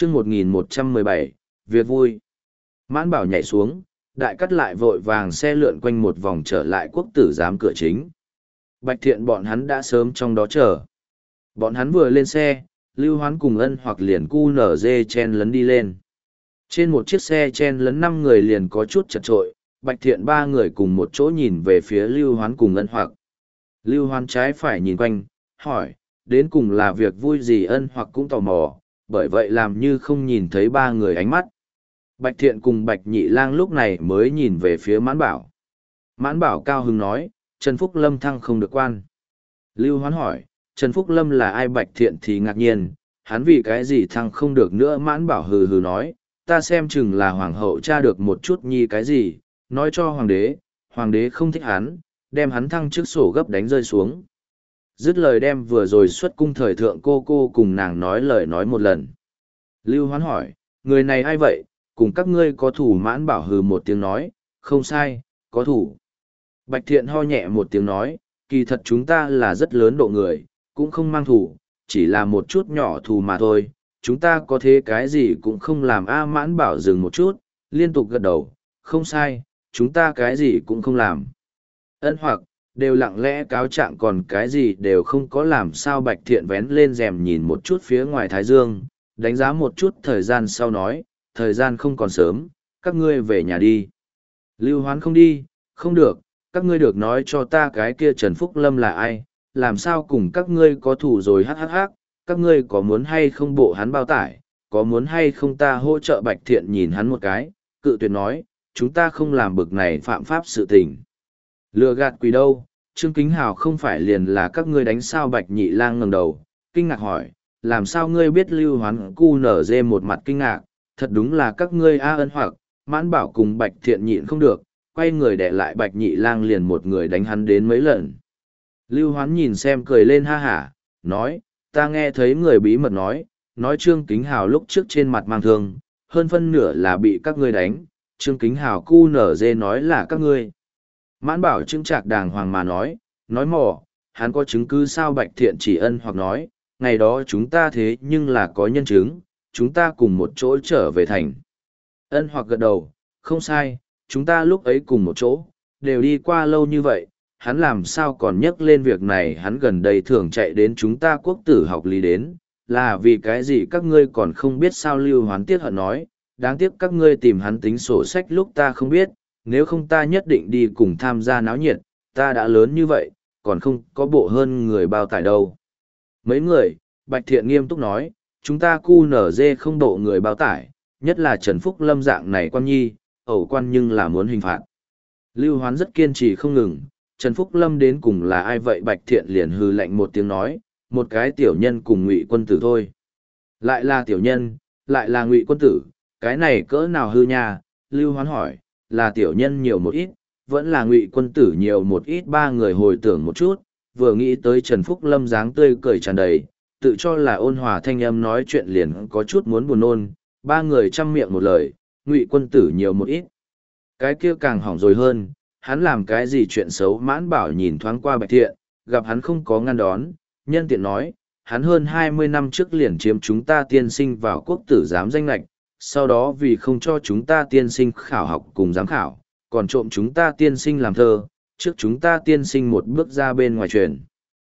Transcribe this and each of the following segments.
chương 1117, việc vui. Mãn Bảo nhảy xuống, đại cắt lại vội vàng xe lượn quanh một vòng trở lại quốc tử giám cửa chính. Bạch Thiện bọn hắn đã sớm trong đó chờ. Bọn hắn vừa lên xe, Lưu Hoán cùng Ân Hoặc liền cu nở dê chen lấn đi lên. Trên một chiếc xe chen lấn 5 người liền có chút chật trội, Bạch Thiện 3 người cùng một chỗ nhìn về phía Lưu Hoán cùng Ân Hoặc. Lưu Hoán trái phải nhìn quanh, hỏi, đến cùng là việc vui gì? Ân Hoặc cũng tò mò, bởi vậy làm như không nhìn thấy 3 người ánh mắt. Bạch Thiện cùng Bạch Nhị Lang lúc này mới nhìn về phía Mãn Bảo. Mãn Bảo cao hứng nói, Trần Phúc Lâm thăng không được quan. Lưu Hoán hỏi, Trần Phúc Lâm là ai? Bạch Thiện thì ngạc nhiên, hắn vì cái gì thăng không được nữa? Mãn Bảo hừ hừ nói, ta xem chừng là hoàng hậu tra được một chút nhi cái gì, nói cho hoàng đế không thích hắn, đem hắn thăng trước sổ gấp đánh rơi xuống. Dứt lời đem vừa rồi xuất cung thời thượng cô cùng nàng nói lời nói một lần. Lưu Hoán hỏi, người này ai vậy, cùng các ngươi có thủ? Mãn Bảo hừ một tiếng nói, không sai, có thủ. Bạch Thiện ho nhẹ một tiếng nói, kỳ thật chúng ta là rất lớn độ người, cũng không mang thủ, chỉ là một chút nhỏ thù mà thôi, chúng ta có thế cái gì cũng không làm. Mãn Bảo dừng một chút, liên tục gật đầu, không sai, chúng ta cái gì cũng không làm. Ân Hoặc đều lặng lẽ cáo trạng, còn cái gì đều không có làm sao? Bạch Thiện vén lên rèm nhìn một chút phía ngoài thái dương, đánh giá một chút thời gian sau nói, thời gian không còn sớm, các ngươi về nhà đi. Lưu Hoán không đi, không được, các ngươi được nói cho ta cái kia Trần Phúc Lâm là ai, làm sao cùng các ngươi có thủ rồi? Các ngươi có muốn hay không bộ hắn bao tải, có muốn hay không ta hỗ trợ? Bạch Thiện nhìn hắn một cái, cự tuyệt nói, chúng ta không làm bực này phạm pháp sự tình. Lừa gạt quỷ đâu, Trương Kính Hào không phải liền là các ngươi đánh sao? Bạch Nhị Lang ngẩng đầu, kinh ngạc hỏi, làm sao ngươi biết? Lưu Hoán cu nở dê một mặt kinh ngạc, thật đúng là các ngươi. Ân Hoặc, Mãn Bảo cùng Bạch Thiện nhịn không được, quay người đè lại Bạch Nhị Lang, liền một người đánh hắn đến mấy lần. Lưu Hoán nhìn xem cười lên ha hả, nói, ta nghe thấy người bí mật nói Trương Kính Hào lúc trước trên mặt mang thương, hơn phân nửa là bị các ngươi đánh, Trương Kính Hào cu nở dê nói là các ngươi. Mãn Bảo chững chạc đàng hoàng mà nói mò, hắn có chứng cứ sao? Bạch Thiện chỉ Ân Hoặc nói, ngày đó chúng ta thế nhưng là có nhân chứng, chúng ta cùng một chỗ trở về thành. Ân Hoặc gật đầu, không sai, chúng ta lúc ấy cùng một chỗ, đều đi qua lâu như vậy, hắn làm sao còn nhắc lên việc này? Hắn gần đây thường chạy đến chúng ta quốc tử học lý đến, là vì cái gì các ngươi còn không biết sao? Lưu Hoán tiếc hận nói, đáng tiếc các ngươi tìm hắn tính sổ sách lúc ta không biết, nếu không ta nhất định đi cùng tham gia náo nhiệt, ta đã lớn như vậy, còn không có bộ hơn người bao tải đâu. Mấy người, Bạch Thiện nghiêm túc nói, chúng ta cu nở dê không độ người bao tải, nhất là Trần Phúc Lâm dạng này quan nhi, ẩu quan nhưng là muốn hình phạt. Lưu Hoán rất kiên trì không ngừng, Trần Phúc Lâm đến cùng là ai vậy? Bạch Thiện liền hừ lạnh một tiếng nói, một cái tiểu nhân cùng Ngụy quân tử thôi. Lại là tiểu nhân, lại là Ngụy quân tử, cái này cỡ nào hư nha? Lưu Hoán hỏi, là tiểu nhân nhiều một ít, vẫn là Ngụy quân tử nhiều một ít? 3 người hồi tưởng một chút, vừa nghĩ tới Trần Phúc Lâm dáng tươi cười tràn đầy, tự cho là ôn hòa thanh âm nói chuyện liền có chút muốn buồn nôn. 3 người chăm miệng một lời, Ngụy quân tử nhiều một ít. Cái kia càng hỏng rồi hơn, hắn làm cái gì chuyện xấu? Mãn Bảo nhìn thoáng qua Bạch Thiện, gặp hắn không có ngăn đón, nhân tiện nói, hắn hơn 20 năm trước liền chiếm chúng ta tiên sinh vào quốc tử giám danh lệch, sau đó vì không cho chúng ta tiên sinh khảo học cùng giám khảo, còn trộm chúng ta tiên sinh làm thơ, trước chúng ta tiên sinh một bước ra bên ngoài truyền.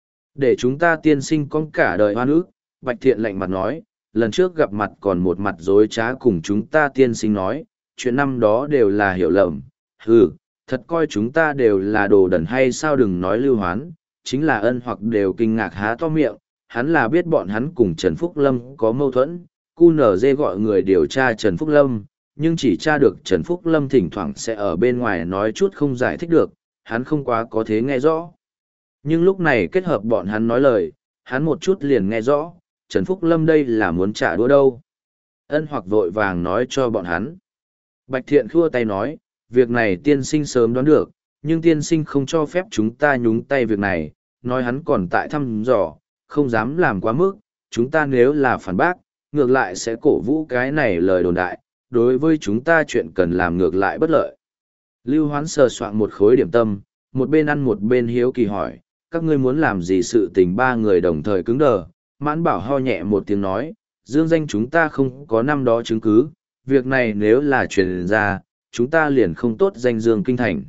Để chúng ta tiên sinh con cả đời oan ức. Bạch Thiện lạnh mặt nói, lần trước gặp mặt còn một mặt dối trá cùng chúng ta tiên sinh nói, chuyện năm đó đều là hiểu lầm. Thật coi chúng ta đều là đồ đần hay sao? Đừng nói Lưu Hoán, chính là Ân Hoặc đều kinh ngạc há to miệng, hắn là biết bọn hắn cùng Trần Phúc Lâm có mâu thuẫn, QNZ gọi người điều tra Trần Phúc Lâm, nhưng chỉ tra được Trần Phúc Lâm thỉnh thoảng sẽ ở bên ngoài nói chút không giải thích được, hắn không quá có thế nghe rõ. Nhưng lúc này kết hợp bọn hắn nói lời, hắn một chút liền nghe rõ, Trần Phúc Lâm đây là muốn trả đũa đâu. Ân Hoặc vội vàng nói cho bọn hắn. Bạch Thiện khua tay nói, việc này tiên sinh sớm đoán được, nhưng tiên sinh không cho phép chúng ta nhúng tay việc này, nói hắn còn tại thăm dò, không dám làm quá mức, chúng ta nếu là phản bác, ngược lại sẽ cổ vũ cái này lời đồn đại, đối với chúng ta chuyện cần làm ngược lại bất lợi. Lưu Hoán sờ soạn một khối điểm tâm, một bên ăn một bên hiếu kỳ hỏi, các ngươi muốn làm gì? Sự tình 3 người đồng thời cứng đờ. Mãn Bảo ho nhẹ một tiếng nói, dương danh chúng ta không có năm đó chứng cứ, việc này nếu là truyền ra, chúng ta liền không tốt danh dương kinh thành.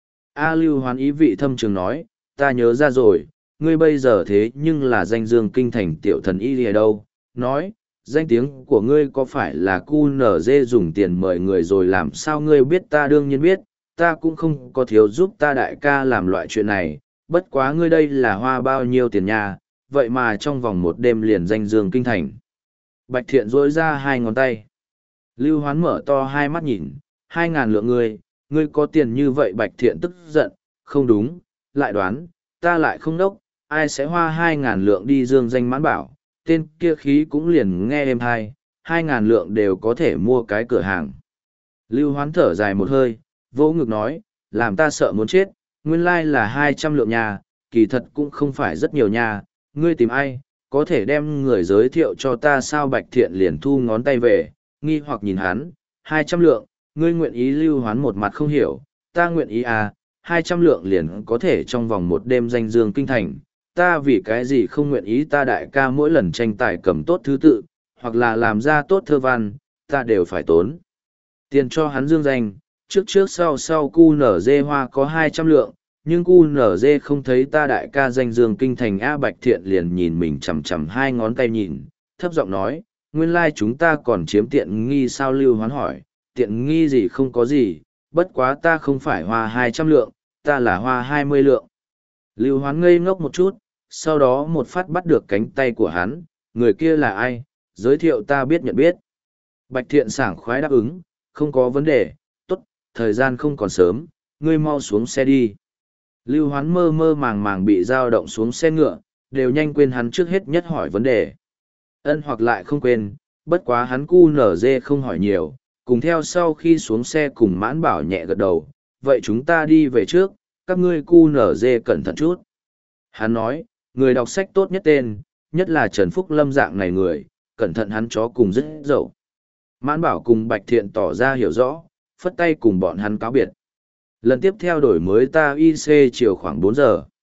A Lưu Hoán ý vị thâm trường nói, ta nhớ ra rồi, ngươi bây giờ thế nhưng là danh dương kinh thành tiểu thần y lìa đâu, nói, danh tiếng của ngươi có phải là QNZ dùng tiền mời người rồi làm sao ngươi biết? Ta đương nhiên biết, ta cũng không có thiếu giúp ta đại ca làm loại chuyện này, bất quá ngươi đây là hoa bao nhiêu tiền nha, vậy mà trong vòng một đêm liền danh dương kinh thành. Bạch Thiện rỗi ra hai ngón tay. Lưu Hoán mở to hai mắt nhìn, 2.000 lượng ngươi có tiền như vậy? Bạch Thiện tức giận, không đúng, lại đoán, ta lại không đốc, ai sẽ hoa 2.000 lượng đi dương danh Mãn Bảo, tên kia khí cũng liền nghe êm hai, 2.000 lượng đều có thể mua cái cửa hàng. Lưu Hoán thở dài một hơi, vỗ ngực nói, làm ta sợ muốn chết, nguyên lai là 200 lượng nhà, kỳ thật cũng không phải rất nhiều nhà, ngươi tìm ai, có thể đem người giới thiệu cho ta sao? Bạch Thiện liền thu ngón tay về, nghi hoặc nhìn hắn, 200 lượng, ngươi nguyện ý? Lưu Hoán một mặt không hiểu, ta nguyện ý à, 200 lượng liền có thể trong vòng một đêm danh dương kinh thành, ta vì cái gì không nguyện ý? Ta đại ca mỗi lần tranh tài cầm tốt thứ tự, hoặc là làm ra tốt thơ văn, ta đều phải tốn tiền cho hắn dương danh, trước sau QNZ hoa có 200 lượng, nhưng QNZ không thấy ta đại ca danh dương kinh thành. A Bạch Thiện liền nhìn mình chằm chằm hai ngón tay nhìn, thấp giọng nói, nguyên lai chúng ta còn chiếm tiện nghi sao? Lưu Hoán hỏi, tiện nghi gì? Không có gì, bất quá ta không phải hoa 200 lượng, ta là hoa 20 lượng. Lưu Hoán ngây ngốc một chút, sau đó một phát bắt được cánh tay của hắn, người kia là ai? Giới thiệu ta biết nhận biết. Bạch Thiện sảng khoái đáp ứng, không có vấn đề, tốt, thời gian không còn sớm, ngươi mau xuống xe đi. Lưu Hoán mơ mơ màng màng bị dao động xuống xe ngựa, đều nhanh quên hắn trước hết nhất hỏi vấn đề. Ân hoặc lại không quên, bất quá hắn QNZ không hỏi nhiều, cùng theo sau khi xuống xe cùng Mãn Bảo nhẹ gật đầu, vậy chúng ta đi về trước, các ngươi QNZ cẩn thận chút. Hắn nói, người đọc sách tốt nhất tên, nhất là Trần Phúc Lâm dạng này người, cẩn thận hắn chó cùng rất dậu. Mãn Bảo cùng Bạch Thiện tỏ ra hiểu rõ, phất tay cùng bọn hắn cáo biệt. Lần tiếp theo đổi mới ta IC chiều khoảng 4 giờ.